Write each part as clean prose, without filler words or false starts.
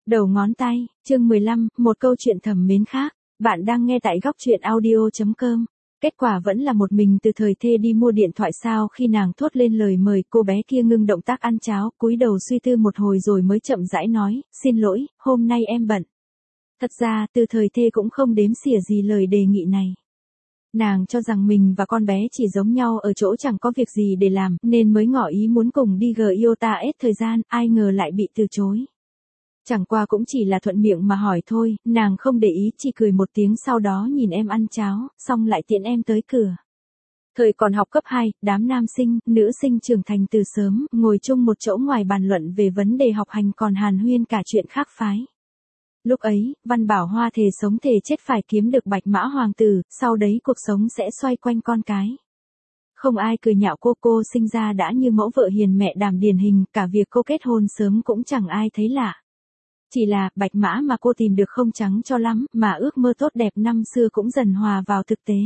Đầu ngón tay, chương 15, một câu chuyện thầm mến khác. Bạn đang nghe tại góc truyện audio.com. Kết quả vẫn là một mình Từ Thời Thê đi mua điện thoại sao khi nàng thốt lên lời mời, cô bé kia ngưng động tác ăn cháo, cúi đầu suy tư một hồi rồi mới chậm rãi nói, xin lỗi, hôm nay em bận. Thật ra Từ Thời Thê cũng không đếm xỉa gì lời đề nghị này. Nàng cho rằng mình và con bé chỉ giống nhau ở chỗ chẳng có việc gì để làm, nên mới ngỏ ý muốn cùng đi Iota S thời gian, ai ngờ lại bị từ chối. Chẳng qua cũng chỉ là thuận miệng mà hỏi thôi, nàng không để ý, chỉ cười một tiếng sau đó nhìn em ăn cháo, xong lại tiễn em tới cửa. Thời còn học cấp 2, đám nam sinh, nữ sinh trưởng thành từ sớm, ngồi chung một chỗ ngoài bàn luận về vấn đề học hành còn hàn huyên cả chuyện khác phái. Lúc ấy, Văn Bảo Hoa thề sống thề chết phải kiếm được Bạch Mã Hoàng tử, sau đấy cuộc sống sẽ xoay quanh con cái. Không ai cười nhạo cô sinh ra đã như mẫu vợ hiền mẹ đảm điển hình, cả việc cô kết hôn sớm cũng chẳng ai thấy lạ. Chỉ là, Bạch Mã mà cô tìm được không trắng cho lắm, mà ước mơ tốt đẹp năm xưa cũng dần hòa vào thực tế.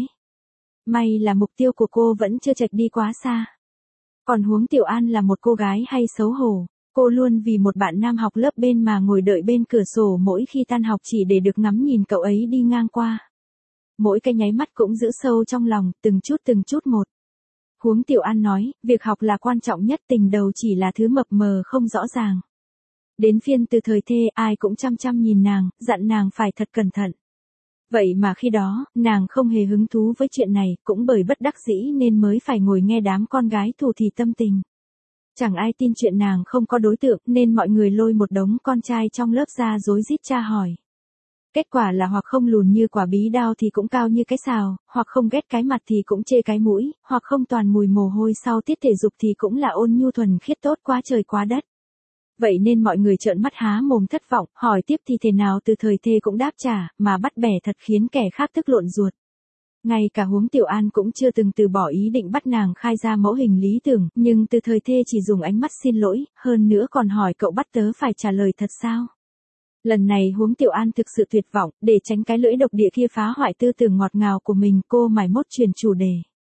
May là mục tiêu của cô vẫn chưa chệch đi quá xa. Còn Huống Tiểu An là một cô gái hay xấu hổ. Cô luôn vì một bạn nam học lớp bên mà ngồi đợi bên cửa sổ mỗi khi tan học chỉ để được ngắm nhìn cậu ấy đi ngang qua. Mỗi cái nháy mắt cũng giữ sâu trong lòng, từng chút một. Huống Tiểu An nói, việc học là quan trọng nhất, tình đầu chỉ là thứ mập mờ không rõ ràng. Đến phiên Từ Thời Thê, ai cũng chăm nhìn nàng, dặn nàng phải thật cẩn thận. Vậy mà khi đó, nàng không hề hứng thú với chuyện này, cũng bởi bất đắc dĩ nên mới phải ngồi nghe đám con gái thủ thỉ tâm tình. Chẳng ai tin chuyện nàng không có đối tượng, nên mọi người lôi một đống con trai trong lớp ra rối rít tra hỏi. Kết quả là hoặc không lùn như quả bí đao thì cũng cao như cái sào, hoặc không ghét cái mặt thì cũng chê cái mũi, hoặc không toàn mùi mồ hôi sau tiết thể dục thì cũng là ôn nhu thuần khiết tốt quá trời quá đất. Vậy nên mọi người trợn mắt há mồm thất vọng, hỏi tiếp thì thế nào Từ Thời Thê cũng đáp trả, mà bắt bẻ thật khiến kẻ khác tức lộn ruột. Ngay cả Huống Tiểu An cũng chưa từng từ bỏ ý định bắt nàng khai ra mẫu hình lý tưởng, nhưng Từ Thời Thê chỉ dùng ánh mắt xin lỗi, hơn nữa còn hỏi cậu bắt tớ phải trả lời thật sao. Lần này Huống Tiểu An thực sự tuyệt vọng, để tránh cái lưỡi độc địa kia phá hoại tư tưởng ngọt ngào của mình, cô mải mốt chuyển chủ đề.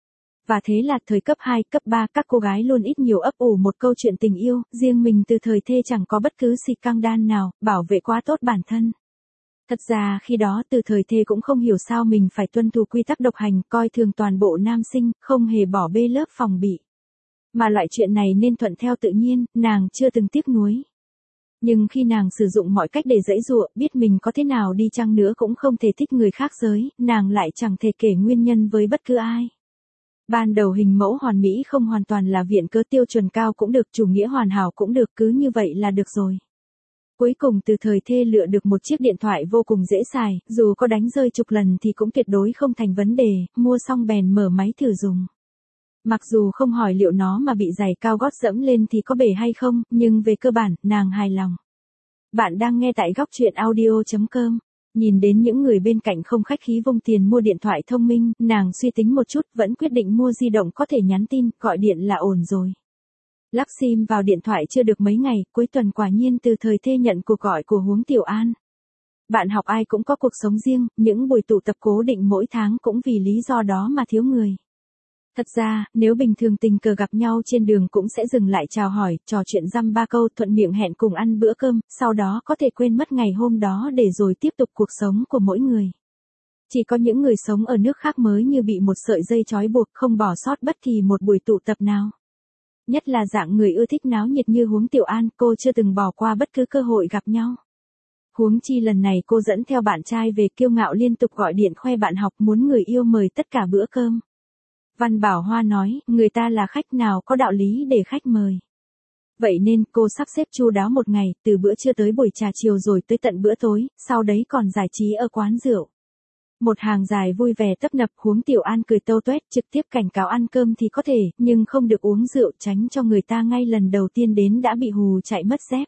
Và thế là thời cấp 2, cấp 3 các cô gái luôn ít nhiều ấp ủ một câu chuyện tình yêu, riêng mình Từ Thời Thê chẳng có bất cứ xì căng đan nào, bảo vệ quá tốt bản thân. Thật ra khi đó Từ Thời Thê cũng không hiểu sao mình phải tuân thủ quy tắc độc hành, coi thường toàn bộ nam sinh, không hề bỏ bê lớp phòng bị. Mà loại chuyện này nên thuận theo tự nhiên, nàng chưa từng tiếc nuối. Nhưng khi nàng sử dụng mọi cách để giãy giụa, biết mình có thế nào đi chăng nữa cũng không thể thích người khác giới, nàng lại chẳng thể kể nguyên nhân với bất cứ ai. Ban đầu hình mẫu hoàn mỹ không hoàn toàn là viện cớ, tiêu chuẩn cao cũng được, chủ nghĩa hoàn hảo cũng được, cứ như vậy là được rồi. Cuối cùng Từ Thời Thê lựa được một chiếc điện thoại vô cùng dễ xài, dù có đánh rơi chục lần thì cũng tuyệt đối không thành vấn đề, mua xong bèn mở máy thử dùng. Mặc dù không hỏi liệu nó mà bị giày cao gót dẫm lên thì có bể hay không, nhưng về cơ bản, nàng hài lòng. Bạn đang nghe tại góc truyện audio.com. Nhìn đến những người bên cạnh không khách khí vung tiền mua điện thoại thông minh, nàng suy tính một chút, vẫn quyết định mua di động có thể nhắn tin, gọi điện là ổn rồi. Lắp sim vào điện thoại chưa được mấy ngày, cuối tuần quả nhiên Từ Thời Thê nhận cuộc gọi của Huống Tiểu An. Bạn học ai cũng có cuộc sống riêng, những buổi tụ tập cố định mỗi tháng cũng vì lý do đó mà thiếu người. Thật ra, nếu bình thường tình cờ gặp nhau trên đường cũng sẽ dừng lại chào hỏi, trò chuyện dăm ba câu, thuận miệng hẹn cùng ăn bữa cơm, sau đó có thể quên mất ngày hôm đó để rồi tiếp tục cuộc sống của mỗi người. Chỉ có những người sống ở nước khác mới như bị một sợi dây trói buộc, không bỏ sót bất kỳ một buổi tụ tập nào. Nhất là dạng người ưa thích náo nhiệt như Huống Tiểu An, cô chưa từng bỏ qua bất cứ cơ hội gặp nhau. Huống chi lần này cô dẫn theo bạn trai về, kiêu ngạo liên tục gọi điện khoe bạn học muốn người yêu mời tất cả bữa cơm. Văn Bảo Hoa nói, người ta là khách nào có đạo lý để khách mời. Vậy nên cô sắp xếp chu đáo một ngày, từ bữa trưa tới buổi trà chiều rồi tới tận bữa tối, sau đấy còn giải trí ở quán rượu. Một hàng dài vui vẻ tấp nập, Huống Tiểu An cười tâu tuét, trực tiếp cảnh cáo ăn cơm thì có thể, nhưng không được uống rượu, tránh cho người ta ngay lần đầu tiên đến đã bị hù chạy mất dép.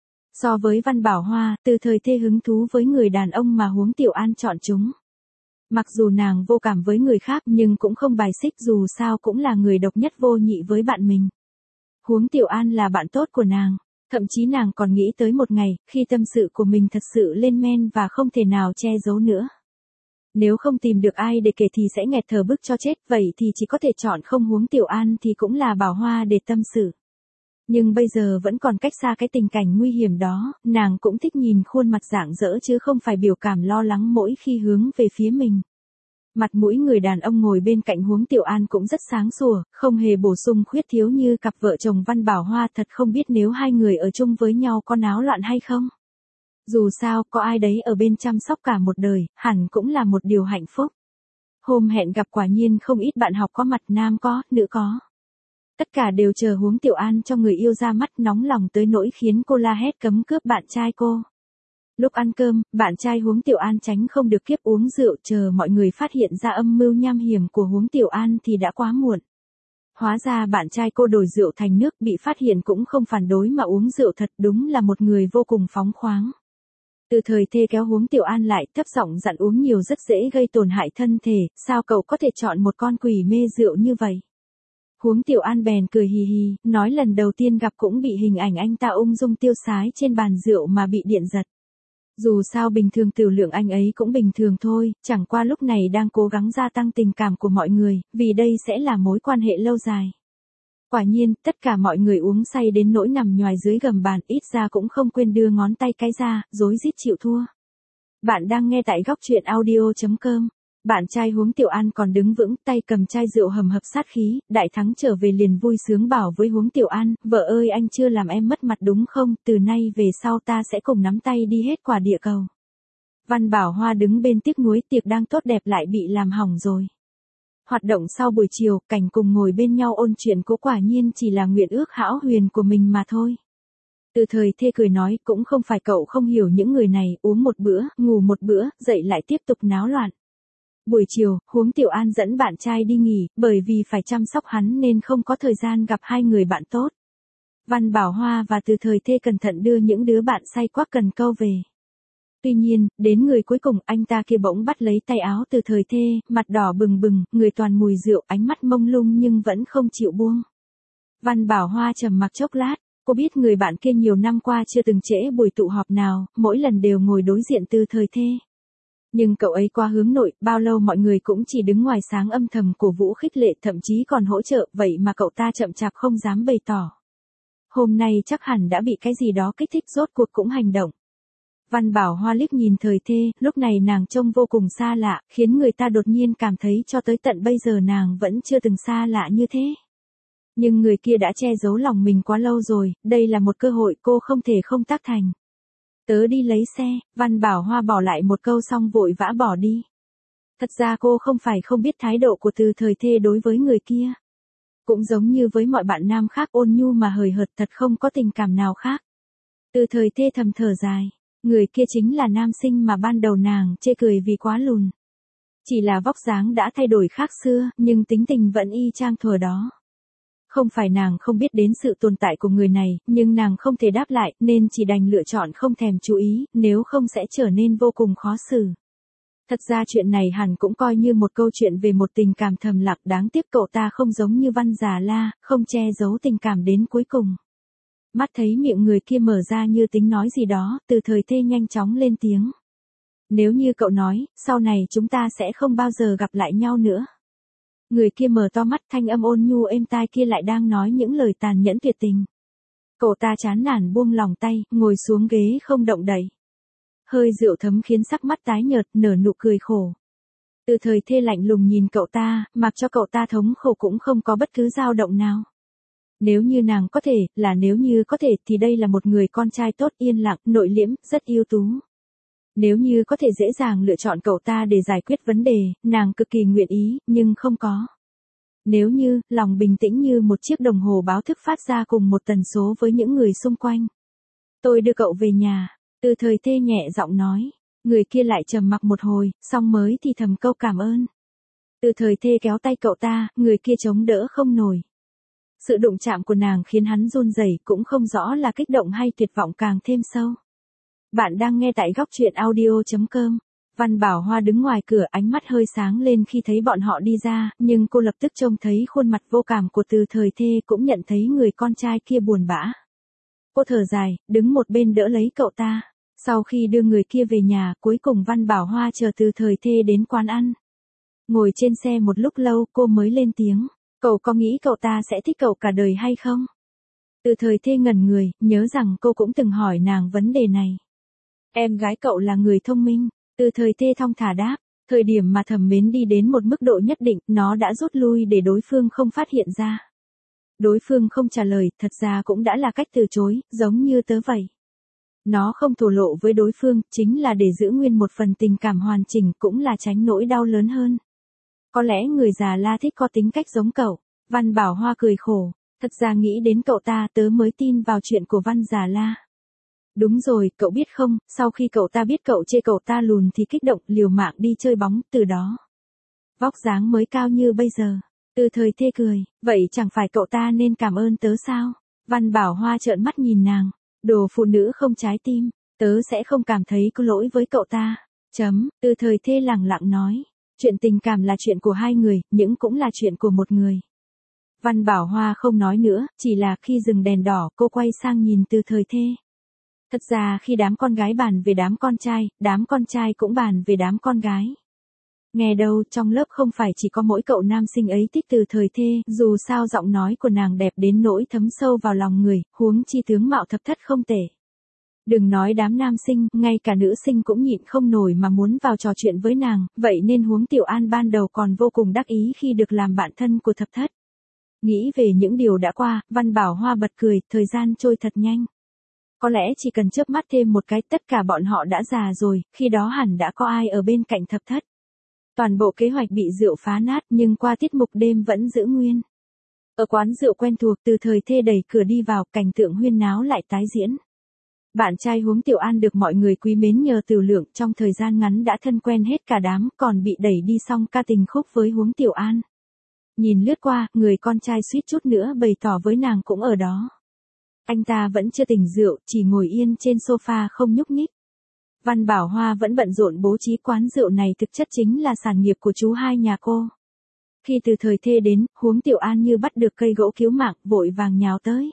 So với Văn Bảo Hoa, Từ Thời Thê hứng thú với người đàn ông mà Huống Tiểu An chọn chúng. Mặc dù nàng vô cảm với người khác nhưng cũng không bài xích, dù sao cũng là người độc nhất vô nhị với bạn mình. Huống Tiểu An là bạn tốt của nàng, thậm chí nàng còn nghĩ tới một ngày, khi tâm sự của mình thật sự lên men và không thể nào che giấu nữa. Nếu không tìm được ai để kể thì sẽ nghẹt thở bức cho chết, vậy thì chỉ có thể chọn không Huống Tiểu An thì cũng là Bảo Hoa để tâm sự. Nhưng bây giờ vẫn còn cách xa cái tình cảnh nguy hiểm đó, nàng cũng thích nhìn khuôn mặt rạng rỡ chứ không phải biểu cảm lo lắng mỗi khi hướng về phía mình. Mặt mũi người đàn ông ngồi bên cạnh Huống Tiểu An cũng rất sáng sủa, không hề bổ sung khuyết thiếu như cặp vợ chồng Văn Bảo Hoa, thật không biết nếu hai người ở chung với nhau có náo loạn hay không. Dù sao, có ai đấy ở bên chăm sóc cả một đời, hẳn cũng là một điều hạnh phúc. Hôm hẹn gặp quả nhiên không ít bạn học có mặt, nam có, nữ có. Tất cả đều chờ Huống Tiểu An cho người yêu ra mắt, nóng lòng tới nỗi khiến cô la hét cấm cướp bạn trai cô. Lúc ăn cơm, bạn trai Huống Tiểu An tránh không được kiếp uống rượu, chờ mọi người phát hiện ra âm mưu nham hiểm của Huống Tiểu An thì đã quá muộn. Hóa ra bạn trai cô đổi rượu thành nước, bị phát hiện cũng không phản đối mà uống rượu thật, đúng là một người vô cùng phóng khoáng. Từ Thời Thê kéo Huống Tiểu An lại, thấp giọng dặn uống nhiều rất dễ gây tổn hại thân thể, sao cậu có thể chọn một con quỷ mê rượu như vậy. Huống Tiểu An bèn cười hì hì, nói lần đầu tiên gặp cũng bị hình ảnh anh ta ung dung tiêu sái trên bàn rượu mà bị điện giật. Dù sao bình thường tiểu lượng anh ấy cũng bình thường thôi, chẳng qua lúc này đang cố gắng gia tăng tình cảm của mọi người, vì đây sẽ là mối quan hệ lâu dài. Quả nhiên, tất cả mọi người uống say đến nỗi nằm nhoài dưới gầm bàn, ít ra cũng không quên đưa ngón tay cái ra, rối rít chịu thua. Bạn đang nghe tại góc truyện audio.com. Bạn trai Huống Tiểu An còn đứng vững, tay cầm chai rượu hầm hập sát khí, đại thắng trở về liền vui sướng bảo với Huống Tiểu An, vợ ơi anh chưa làm em mất mặt đúng không, từ nay về sau ta sẽ cùng nắm tay đi hết quả địa cầu. Văn Bảo Hoa đứng bên tiếc nuối, tiệc đang tốt đẹp lại bị làm hỏng rồi. Hoạt động sau buổi chiều, cảnh cùng ngồi bên nhau ôn chuyện cố quả nhiên chỉ là nguyện ước hão huyền của mình mà thôi. Từ Thời Thê cười nói, cũng không phải cậu không hiểu những người này, uống một bữa, ngủ một bữa, dậy lại tiếp tục náo loạn. Buổi chiều, Huống Tiểu An dẫn bạn trai đi nghỉ, bởi vì phải chăm sóc hắn nên không có thời gian gặp hai người bạn tốt. Văn Bảo Hoa và Từ Thời Thê cẩn thận đưa những đứa bạn say quắc cần câu về. Tuy nhiên, đến người cuối cùng, anh ta kia bỗng bắt lấy tay áo Từ Thời Thê, mặt đỏ bừng bừng, người toàn mùi rượu, ánh mắt mông lung nhưng vẫn không chịu buông. Văn Bảo Hoa trầm mặc chốc lát, cô biết người bạn kia nhiều năm qua chưa từng trễ buổi tụ họp nào, mỗi lần đều ngồi đối diện Từ Thời Thê. Nhưng cậu ấy qua hướng nội, bao lâu mọi người cũng chỉ đứng ngoài sáng âm thầm cổ vũ khích lệ, thậm chí còn hỗ trợ, vậy mà cậu ta chậm chạp không dám bày tỏ. Hôm nay chắc hẳn đã bị cái gì đó kích thích, rốt cuộc cũng hành động. Văn Bảo Hoa liếc nhìn Thời Thê, lúc này nàng trông vô cùng xa lạ, khiến người ta đột nhiên cảm thấy cho tới tận bây giờ nàng vẫn chưa từng xa lạ như thế. Nhưng người kia đã che giấu lòng mình quá lâu rồi, đây là một cơ hội cô không thể không tác thành. Tớ đi lấy xe, Văn Bảo Hoa bỏ lại một câu xong vội vã bỏ đi. Thật ra cô không phải không biết thái độ của Từ Thời Thê đối với người kia. Cũng giống như với mọi bạn nam khác, ôn nhu mà hời hợt, thật không có tình cảm nào khác. Từ Thời Thê thầm thở dài, người kia chính là nam sinh mà ban đầu nàng chê cười vì quá lùn. Chỉ là vóc dáng đã thay đổi khác xưa, nhưng tính tình vẫn y chang thuở đó. Không phải nàng không biết đến sự tồn tại của người này, nhưng nàng không thể đáp lại, nên chỉ đành lựa chọn không thèm chú ý, nếu không sẽ trở nên vô cùng khó xử. Thật ra chuyện này hẳn cũng coi như một câu chuyện về một tình cảm thầm lặng, đáng tiếc cậu ta không giống như Văn Già La, không che giấu tình cảm đến cuối cùng. Mắt thấy miệng người kia mở ra như tính nói gì đó, Từ Thời Thê nhanh chóng lên tiếng. Nếu như cậu nói, sau này chúng ta sẽ không bao giờ gặp lại nhau nữa. Người kia mở to mắt, thanh âm ôn nhu êm tai kia lại đang nói những lời tàn nhẫn tuyệt tình. Cậu ta chán nản buông lòng tay, ngồi xuống ghế không động đậy. Hơi rượu thấm khiến sắc mắt tái nhợt, nở nụ cười khổ. Từ Thời Thê lạnh lùng nhìn cậu ta, mặc cho cậu ta thống khổ cũng không có bất cứ dao động nào. Nếu như nàng có thể, nếu như có thể thì đây là một người con trai tốt, yên lặng, nội liễm, rất ưu tú. Nếu như có thể dễ dàng lựa chọn cậu ta để giải quyết vấn đề, nàng cực kỳ nguyện ý, nhưng không có. Nếu như, lòng bình tĩnh như một chiếc đồng hồ báo thức phát ra cùng một tần số với những người xung quanh. Tôi đưa cậu về nhà, Từ Thời Thê nhẹ giọng nói. Người kia lại trầm mặc một hồi, xong mới thì thầm câu cảm ơn. Từ Thời Thê kéo tay cậu ta, người kia chống đỡ không nổi. Sự đụng chạm của nàng khiến hắn run rẩy, cũng không rõ là kích động hay tuyệt vọng càng thêm sâu. Bạn đang nghe tại góc truyện audio.com. Văn Bảo Hoa đứng ngoài cửa, ánh mắt hơi sáng lên khi thấy bọn họ đi ra, nhưng cô lập tức trông thấy khuôn mặt vô cảm của Từ Thời Thê, cũng nhận thấy người con trai kia buồn bã. Cô thở dài, đứng một bên đỡ lấy cậu ta. Sau khi đưa người kia về nhà, cuối cùng Văn Bảo Hoa chờ Từ Thời Thê đến quán ăn. Ngồi trên xe một lúc lâu cô mới lên tiếng. Cậu có nghĩ cậu ta sẽ thích cậu cả đời hay không? Từ thời thê ngẩn người, nhớ rằng cô cũng từng hỏi nàng vấn đề này. Em gái cậu là người thông minh, từ thời thê thong thả đáp. Thời điểm mà thẩm mến đi đến một mức độ nhất định, nó đã rút lui để đối phương không phát hiện ra. Đối phương không trả lời, thật ra cũng đã là cách từ chối, giống như tớ vậy. Nó không thổ lộ với đối phương, chính là để giữ nguyên một phần tình cảm hoàn chỉnh, cũng là tránh nỗi đau lớn hơn. Có lẽ người già La thích có tính cách giống cậu. Văn Bảo Hoa cười khổ. Thật ra nghĩ đến cậu ta tớ mới tin vào chuyện của Văn già La. Đúng rồi, cậu biết không, sau khi cậu ta biết cậu chê cậu ta lùn thì kích động liều mạng đi chơi bóng, từ đó. Vóc dáng mới cao như bây giờ. Từ thời thê cười, vậy chẳng phải cậu ta nên cảm ơn tớ sao? Văn Bảo Hoa trợn mắt nhìn nàng. Đồ phụ nữ không trái tim, tớ sẽ không cảm thấy có lỗi với cậu ta. Từ thời thê lẳng lặng nói. Chuyện tình cảm là chuyện của hai người, nhưng cũng là chuyện của một người. Văn Bảo Hoa không nói nữa, chỉ là khi dừng đèn đỏ cô quay sang nhìn từ thời thê. Thật ra khi đám con gái bàn về đám con trai cũng bàn về đám con gái. Nghe đâu trong lớp không phải chỉ có mỗi cậu nam sinh ấy thích từ thời thê, dù sao giọng nói của nàng đẹp đến nỗi thấm sâu vào lòng người, huống chi tướng mạo thập thất không tệ. Đừng nói đám nam sinh, ngay cả nữ sinh cũng nhịn không nổi mà muốn vào trò chuyện với nàng, vậy nên huống Tiểu An ban đầu còn vô cùng đắc ý khi được làm bạn thân của thập thất. Nghĩ về những điều đã qua, Văn Bảo Hoa bật cười, thời gian trôi thật nhanh. Có lẽ chỉ cần chớp mắt thêm một cái tất cả bọn họ đã già rồi, khi đó hẳn đã có ai ở bên cạnh thập thất. Toàn bộ kế hoạch bị rượu phá nát nhưng qua tiết mục đêm vẫn giữ nguyên. Ở quán rượu quen thuộc từ thời thê đẩy cửa đi vào, cảnh tượng huyên náo lại tái diễn. Bạn trai huống Tiểu An được mọi người quý mến nhờ Từ Lượng trong thời gian ngắn đã thân quen hết cả đám, còn bị đẩy đi xong ca tình khúc với huống Tiểu An. Nhìn lướt qua, người con trai suýt chút nữa bày tỏ với nàng cũng ở đó. Anh ta vẫn chưa tỉnh rượu, chỉ ngồi yên trên sofa không nhúc nhích. Văn Bảo Hoa vẫn bận rộn bố trí quán rượu này thực chất chính là sản nghiệp của chú hai nhà cô. Khi từ thời thê đến, huống Tiểu An như bắt được cây gỗ cứu mạng, vội vàng nhào tới.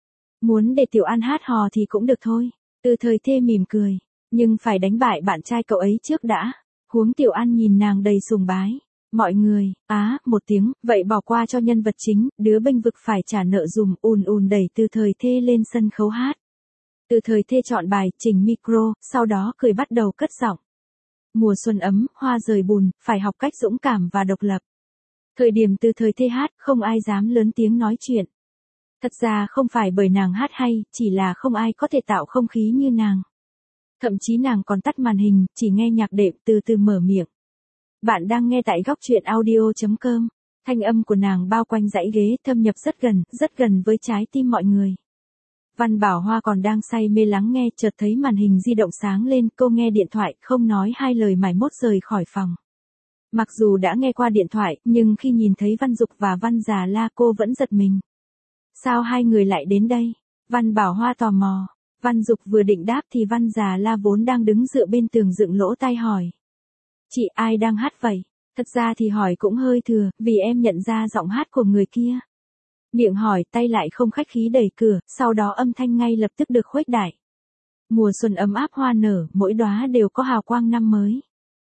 Muốn để Tiểu An hát hò thì cũng được thôi. Từ thời thê mỉm cười. Nhưng phải đánh bại bạn trai cậu ấy trước đã. Huống Tiểu An nhìn nàng đầy sùng bái. Mọi người, một tiếng, vậy bỏ qua cho nhân vật chính, đứa bênh vực phải trả nợ dùm, ùn đẩy từ thời thê lên sân khấu hát. Từ thời thê chọn bài, chỉnh micro, sau đó cười bắt đầu cất giọng. Mùa xuân ấm, hoa rời bùn, phải học cách dũng cảm và độc lập. Thời điểm từ thời thê hát, không ai dám lớn tiếng nói chuyện. Thật ra không phải bởi nàng hát hay, chỉ là không ai có thể tạo không khí như nàng. Thậm chí nàng còn tắt màn hình, chỉ nghe nhạc đệm từ từ mở miệng. Bạn đang nghe tại góc truyện audio.com. Thanh âm của nàng bao quanh dãy ghế, thâm nhập rất gần với trái tim mọi người. Văn Bảo Hoa còn đang say mê lắng nghe, chợt thấy màn hình di động sáng lên, cô nghe điện thoại, không nói hai lời mải mốt rời khỏi phòng. Mặc dù đã nghe qua điện thoại, nhưng khi nhìn thấy Văn Dục và Văn già La cô vẫn giật mình. Sao hai người lại đến đây? Văn Bảo Hoa tò mò. Văn Dục vừa định đáp thì Văn già La vốn đang đứng dựa bên tường dựng lỗ tai hỏi. Chị ai đang hát vậy? Thật ra thì hỏi cũng hơi thừa, vì em nhận ra giọng hát của người kia. Miệng hỏi, tay lại không khách khí đẩy cửa, sau đó âm thanh ngay lập tức được khuếch đại. Mùa xuân ấm áp hoa nở, mỗi đóa đều có hào quang năm mới.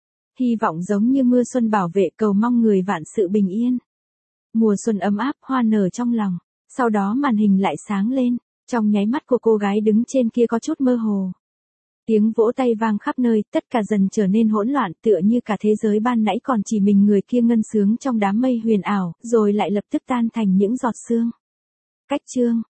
Hy vọng giống như mưa xuân bảo vệ, cầu mong người vạn sự bình yên. Mùa xuân ấm áp, hoa nở trong lòng. Sau đó màn hình lại sáng lên, trong nháy mắt của cô gái đứng trên kia có chút mơ hồ. Tiếng vỗ tay vang khắp nơi, tất cả dần trở nên hỗn loạn, tựa như cả thế giới ban nãy còn chỉ mình người kia ngân sướng trong đám mây huyền ảo, rồi lại lập tức tan thành những giọt sương. Cách chương